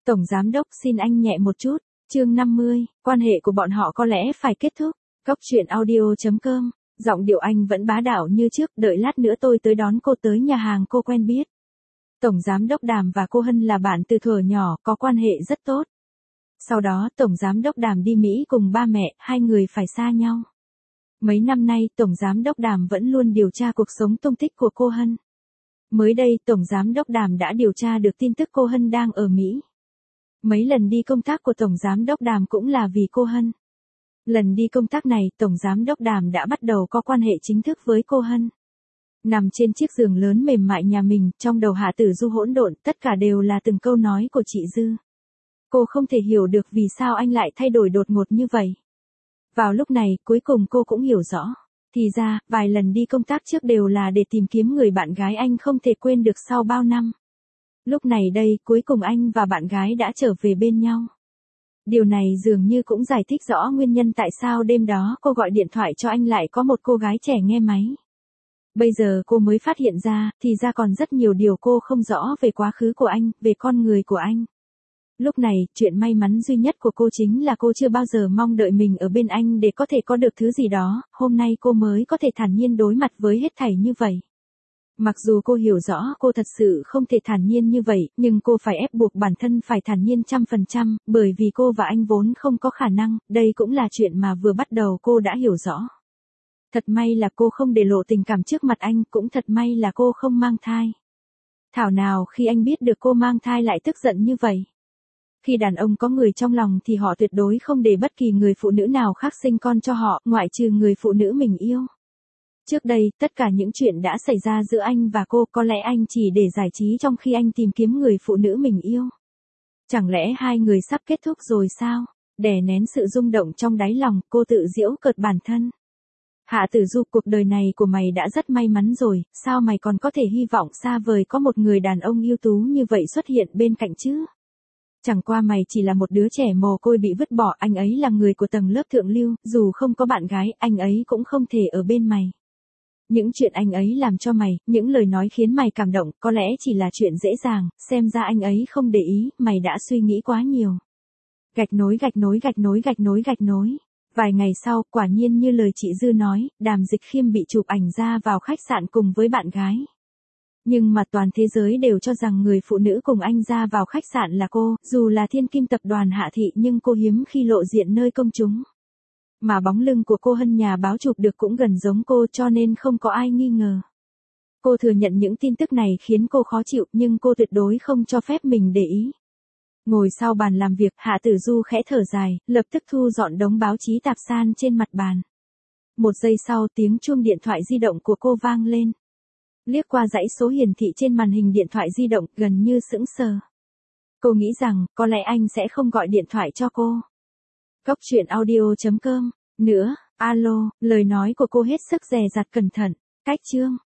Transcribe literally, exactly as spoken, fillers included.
Tổng giám đốc xin anh nhẹ một chút. Chương năm mươi, quan hệ của bọn họ có lẽ phải kết thúc. Cốc truyện audio chấm com. Giọng điệu anh vẫn bá đạo như trước, đợi lát nữa tôi tới đón cô tới nhà hàng cô quen biết. Tổng giám đốc Đàm và cô Hân là bạn từ thuở nhỏ, có quan hệ rất tốt. Sau đó Tổng giám đốc Đàm đi Mỹ cùng ba mẹ, hai người phải xa nhau. Mấy năm nay Tổng giám đốc Đàm vẫn luôn điều tra cuộc sống tung tích của cô Hân. Mới đây Tổng giám đốc Đàm đã điều tra được tin tức cô Hân đang ở Mỹ. Mấy lần đi công tác của Tổng giám đốc Đàm cũng là vì cô Hân. Lần đi công tác này Tổng giám đốc Đàm đã bắt đầu có quan hệ chính thức với cô Hân. Nằm trên chiếc giường lớn mềm mại nhà mình, trong đầu Hạ Tử Du hỗn độn, tất cả đều là từng câu nói của chị Dư. Cô không thể hiểu được vì sao anh lại thay đổi đột ngột như vậy. Vào lúc này, cuối cùng cô cũng hiểu rõ. Thì ra, vài lần đi công tác trước đều là để tìm kiếm người bạn gái anh không thể quên được sau bao năm. Lúc này đây, cuối cùng anh và bạn gái đã trở về bên nhau. Điều này dường như cũng giải thích rõ nguyên nhân tại sao đêm đó cô gọi điện thoại cho anh lại có một cô gái trẻ nghe máy. Bây giờ cô mới phát hiện ra, thì ra còn rất nhiều điều cô không rõ về quá khứ của anh, về con người của anh. Lúc này, chuyện may mắn duy nhất của cô chính là cô chưa bao giờ mong đợi mình ở bên anh để có thể có được thứ gì đó, hôm nay cô mới có thể thản nhiên đối mặt với hết thảy như vậy. Mặc dù cô hiểu rõ cô thật sự không thể thản nhiên như vậy, nhưng cô phải ép buộc bản thân phải thản nhiên trăm phần trăm, bởi vì cô và anh vốn không có khả năng, đây cũng là chuyện mà vừa bắt đầu cô đã hiểu rõ. Thật may là cô không để lộ tình cảm trước mặt anh, cũng thật may là cô không mang thai. Thảo nào khi anh biết được cô mang thai lại tức giận như vậy. Khi đàn ông có người trong lòng thì họ tuyệt đối không để bất kỳ người phụ nữ nào khác sinh con cho họ, ngoại trừ người phụ nữ mình yêu. Trước đây, tất cả những chuyện đã xảy ra giữa anh và cô, có lẽ anh chỉ để giải trí trong khi anh tìm kiếm người phụ nữ mình yêu. Chẳng lẽ hai người sắp kết thúc rồi sao? Đè nén sự rung động trong đáy lòng, cô tự giễu cợt bản thân. Hạ Tử Du, cuộc đời này của mày đã rất may mắn rồi, sao mày còn có thể hy vọng xa vời có một người đàn ông ưu tú như vậy xuất hiện bên cạnh chứ? Chẳng qua mày chỉ là một đứa trẻ mồ côi bị vứt bỏ, anh ấy là người của tầng lớp thượng lưu, dù không có bạn gái, anh ấy cũng không thể ở bên mày. Những chuyện anh ấy làm cho mày, những lời nói khiến mày cảm động, có lẽ chỉ là chuyện dễ dàng, xem ra anh ấy không để ý, mày đã suy nghĩ quá nhiều. Gạch nối gạch nối gạch nối gạch nối gạch nối. Vài ngày sau, quả nhiên như lời chị Dư nói, Đàm Dịch Khiêm bị chụp ảnh ra vào khách sạn cùng với bạn gái. Nhưng mà toàn thế giới đều cho rằng người phụ nữ cùng anh ra vào khách sạn là cô, dù là thiên kim tập đoàn Hạ Thị nhưng cô hiếm khi lộ diện nơi công chúng. Mà bóng lưng của cô Hân nhà báo chụp được cũng gần giống cô cho nên không có ai nghi ngờ. Cô thừa nhận những tin tức này khiến cô khó chịu nhưng cô tuyệt đối không cho phép mình để ý. Ngồi sau bàn làm việc, Hạ Tử Du khẽ thở dài, lập tức thu dọn đống báo chí tạp san trên mặt bàn. Một giây sau tiếng chuông điện thoại di động của cô vang lên. Liếc qua dãy số hiển thị trên màn hình điện thoại di động, gần như sững sờ. Cô nghĩ rằng, có lẽ anh sẽ không gọi điện thoại cho cô. Cốc truyện audio chấm com. Nữa, alo, lời nói của cô hết sức dè dặt cẩn thận. Cách chương.